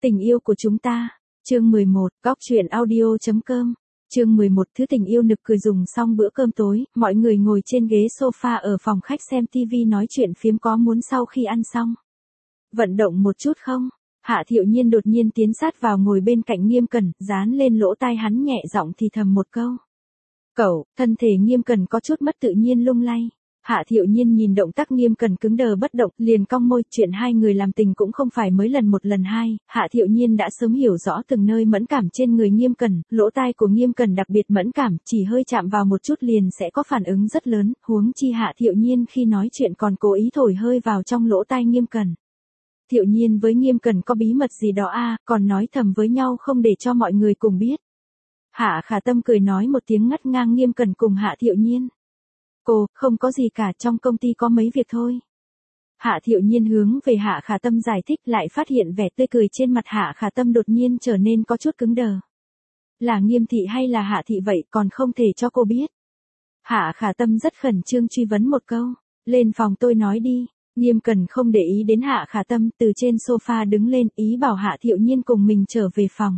Tình yêu của chúng ta. Chương 11, góc truyện audio.com. Chương 11, thứ tình yêu nực cười. Dùng xong bữa cơm tối, mọi người ngồi trên ghế sofa ở phòng khách xem TV nói chuyện phiếm. Có muốn sau khi ăn xong vận động một chút không? Hạ Thiệu Nhiên đột nhiên tiến sát vào ngồi bên cạnh Nghiêm Cẩn, dán lên lỗ tai hắn nhẹ giọng thì thầm một câu. Cậu, thân thể Nghiêm Cẩn có chút mất tự nhiên lung lay. Hạ Thiệu Nhiên nhìn động tác Nghiêm Cẩn cứng đờ bất động, liền cong môi. Chuyện hai người làm tình cũng không phải mới lần một lần hai, Hạ Thiệu Nhiên đã sớm hiểu rõ từng nơi mẫn cảm trên người Nghiêm Cẩn, lỗ tai của Nghiêm Cẩn đặc biệt mẫn cảm, chỉ hơi chạm vào một chút liền sẽ có phản ứng rất lớn, huống chi Hạ Thiệu Nhiên khi nói chuyện còn cố ý thổi hơi vào trong lỗ tai Nghiêm Cẩn. Thiệu Nhiên với Nghiêm Cẩn có bí mật gì đó à, còn nói thầm với nhau không để cho mọi người cùng biết. Hạ Khả Tâm cười nói một tiếng ngắt ngang Nghiêm Cẩn cùng Hạ Thiệu Nhiên. Cô, không có gì cả, trong công ty có mấy việc thôi. Hạ Thiệu Nhiên hướng về Hạ Khả Tâm giải thích, lại phát hiện vẻ tươi cười trên mặt Hạ Khả Tâm đột nhiên trở nên có chút cứng đờ. Là Nghiêm thị hay là Hạ thị vậy, còn không thể cho cô biết. Hạ Khả Tâm rất khẩn trương truy vấn một câu. Lên phòng tôi nói đi. Nghiêm Cẩn không để ý đến Hạ Khả Tâm, từ trên sofa đứng lên, ý bảo Hạ Thiệu Nhiên cùng mình trở về phòng.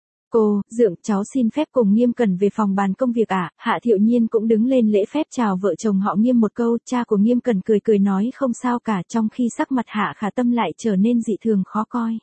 Cô, Dượng, cháu xin phép cùng Nghiêm Cẩn về phòng bàn công việc ạ. Hạ Thiệu Nhiên cũng đứng lên lễ phép chào vợ chồng họ Nghiêm một câu. Cha của Nghiêm Cẩn cười cười nói không sao cả, trong khi sắc mặt Hạ Khả Tâm lại trở nên dị thường khó coi.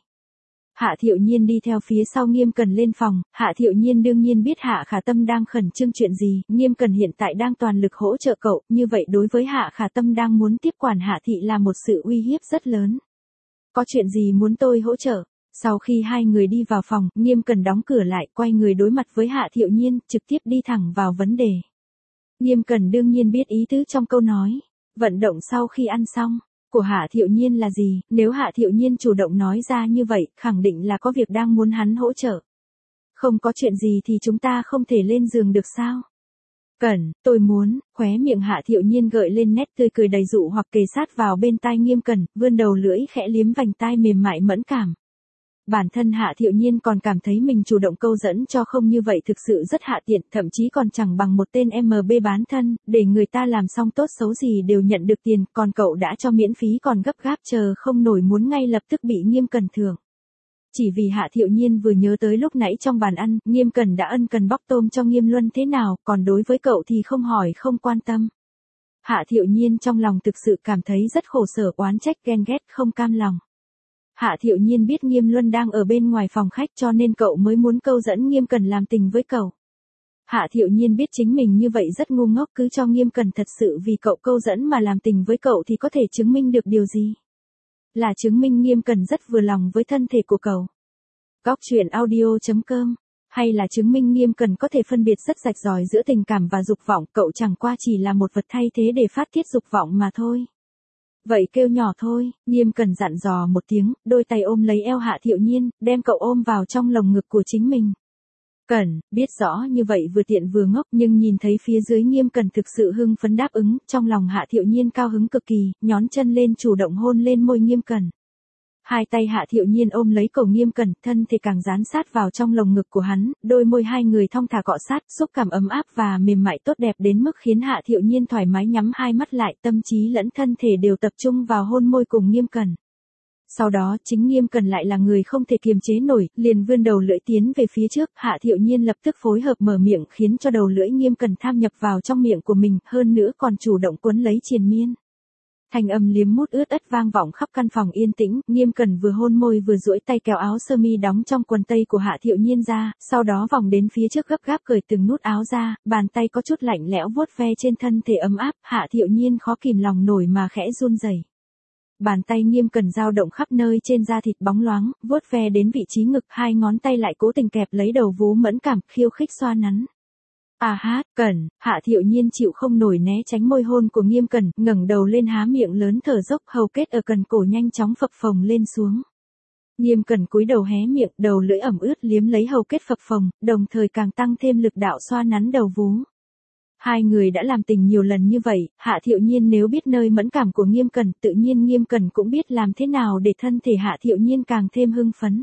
Hạ Thiệu Nhiên đi theo phía sau Nghiêm Cẩn lên phòng. Hạ Thiệu Nhiên đương nhiên biết Hạ Khả Tâm đang khẩn trương chuyện gì. Nghiêm Cẩn hiện tại đang toàn lực hỗ trợ cậu, như vậy đối với Hạ Khả Tâm đang muốn tiếp quản Hạ thị là một sự uy hiếp rất lớn. Có chuyện gì muốn tôi hỗ trợ? Sau khi hai người đi vào phòng, Nghiêm Cẩn đóng cửa lại, quay người đối mặt với Hạ Thiệu Nhiên, trực tiếp đi thẳng vào vấn đề. Nghiêm Cẩn đương nhiên biết ý tứ trong câu nói, vận động sau khi ăn xong, của Hạ Thiệu Nhiên là gì, nếu Hạ Thiệu Nhiên chủ động nói ra như vậy, khẳng định là có việc đang muốn hắn hỗ trợ. Không có chuyện gì thì chúng ta không thể lên giường được sao? Cẩn, tôi muốn, khóe miệng Hạ Thiệu Nhiên gợi lên nét tươi cười đầy dụ hoặc kề sát vào bên tai Nghiêm Cẩn, vươn đầu lưỡi khẽ liếm vành tai mềm mại mẫn cảm. Bản thân Hạ Thiệu Nhiên còn cảm thấy mình chủ động câu dẫn cho không như vậy thực sự rất hạ tiện, thậm chí còn chẳng bằng một tên MB bán thân, để người ta làm xong tốt xấu gì đều nhận được tiền, còn cậu đã cho miễn phí còn gấp gáp chờ không nổi muốn ngay lập tức bị Nghiêm Cẩn thưởng. Chỉ vì Hạ Thiệu Nhiên vừa nhớ tới lúc nãy trong bàn ăn, Nghiêm Cẩn đã ân cần bóc tôm cho Nghiêm Luân thế nào, còn đối với cậu thì không hỏi không quan tâm. Hạ Thiệu Nhiên trong lòng thực sự cảm thấy rất khổ sở, oán trách ghen ghét không cam lòng. Hạ Thiệu Nhiên biết Nghiêm Luân đang ở bên ngoài phòng khách cho nên cậu mới muốn câu dẫn Nghiêm Cẩn làm tình với cậu. Hạ Thiệu Nhiên biết chính mình như vậy rất ngu ngốc, cứ cho Nghiêm Cẩn thật sự vì cậu câu dẫn mà làm tình với cậu thì có thể chứng minh được điều gì? Là chứng minh Nghiêm Cẩn rất vừa lòng với thân thể của cậu. Góc truyện audio.com. Hay là chứng minh Nghiêm Cẩn có thể phân biệt rất rạch ròi giữa tình cảm và dục vọng, cậu chẳng qua chỉ là một vật thay thế để phát tiết dục vọng mà thôi. Vậy kêu nhỏ thôi, Nghiêm Cẩn dặn dò một tiếng, đôi tay ôm lấy eo Hạ Thiệu Nhiên, đem cậu ôm vào trong lồng ngực của chính mình. Cẩn, biết rõ như vậy vừa tiện vừa ngốc, nhưng nhìn thấy phía dưới Nghiêm Cẩn thực sự hưng phấn đáp ứng, trong lòng Hạ Thiệu Nhiên cao hứng cực kỳ, nhón chân lên chủ động hôn lên môi Nghiêm Cẩn. Hai tay Hạ Thiệu Nhiên ôm lấy cổ Nghiêm Cẩn, thân thì càng dán sát vào trong lồng ngực của hắn, đôi môi hai người thong thả cọ sát, xúc cảm ấm áp và mềm mại tốt đẹp đến mức khiến Hạ Thiệu Nhiên thoải mái nhắm hai mắt lại, tâm trí lẫn thân thể đều tập trung vào hôn môi cùng Nghiêm Cẩn. Sau đó, chính Nghiêm Cẩn lại là người không thể kiềm chế nổi, liền vươn đầu lưỡi tiến về phía trước, Hạ Thiệu Nhiên lập tức phối hợp mở miệng khiến cho đầu lưỡi Nghiêm Cẩn tham nhập vào trong miệng của mình, hơn nữa còn chủ động cuốn lấy triền miên. Thanh âm liếm mút ướt ất vang vọng khắp căn phòng yên tĩnh, Nghiêm Cẩn vừa hôn môi vừa duỗi tay kéo áo sơ mi đóng trong quần tây của Hạ Thiệu Nhiên ra, sau đó vòng đến phía trước gấp gáp cởi từng nút áo ra, bàn tay có chút lạnh lẽo vuốt ve trên thân thể ấm áp, Hạ Thiệu Nhiên khó kìm lòng nổi mà khẽ run rẩy. Bàn tay Nghiêm Cẩn dao động khắp nơi trên da thịt bóng loáng, vuốt ve đến vị trí ngực, hai ngón tay lại cố tình kẹp lấy đầu vú mẫn cảm, khiêu khích xoa nắn. À hát, Cẩn, Hạ Thiệu Nhiên chịu không nổi né tránh môi hôn của Nghiêm Cẩn, ngẩng đầu lên há miệng lớn thở dốc, hầu kết ở cần cổ nhanh chóng phập phồng lên xuống. Nghiêm Cẩn cúi đầu hé miệng, đầu lưỡi ẩm ướt liếm lấy hầu kết phập phồng, đồng thời càng tăng thêm lực đạo xoa nắn đầu vú. Hai người đã làm tình nhiều lần như vậy, Hạ Thiệu Nhiên nếu biết nơi mẫn cảm của Nghiêm Cẩn, tự nhiên Nghiêm Cẩn cũng biết làm thế nào để thân thể Hạ Thiệu Nhiên càng thêm hưng phấn.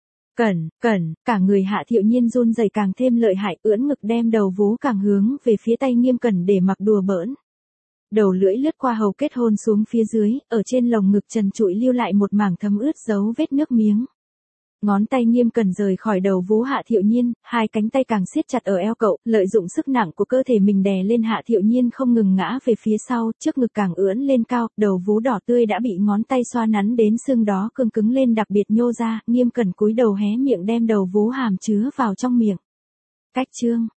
Cẩn, cả người Hạ Thiệu Nhiên run rẩy càng thêm lợi hại, ưỡn ngực đem đầu vú càng hướng về phía tay Nghiêm Cẩn để mặc đùa bỡn. Đầu lưỡi lướt qua hầu kết hôn xuống phía dưới, ở trên lồng ngực trần trụi lưu lại một mảng thấm ướt dấu vết nước miếng. Ngón tay Nghiêm Cẩn rời khỏi đầu vú Hạ Thiệu Nhiên, hai cánh tay càng siết chặt ở eo cậu, lợi dụng sức nặng của cơ thể mình đè lên Hạ Thiệu Nhiên không ngừng ngã về phía sau, trước ngực càng ưỡn lên cao, đầu vú đỏ tươi đã bị ngón tay xoa nắn đến xương đó cương cứng lên đặc biệt nhô ra, Nghiêm Cẩn cúi đầu hé miệng đem đầu vú hàm chứa vào trong miệng. Cách chương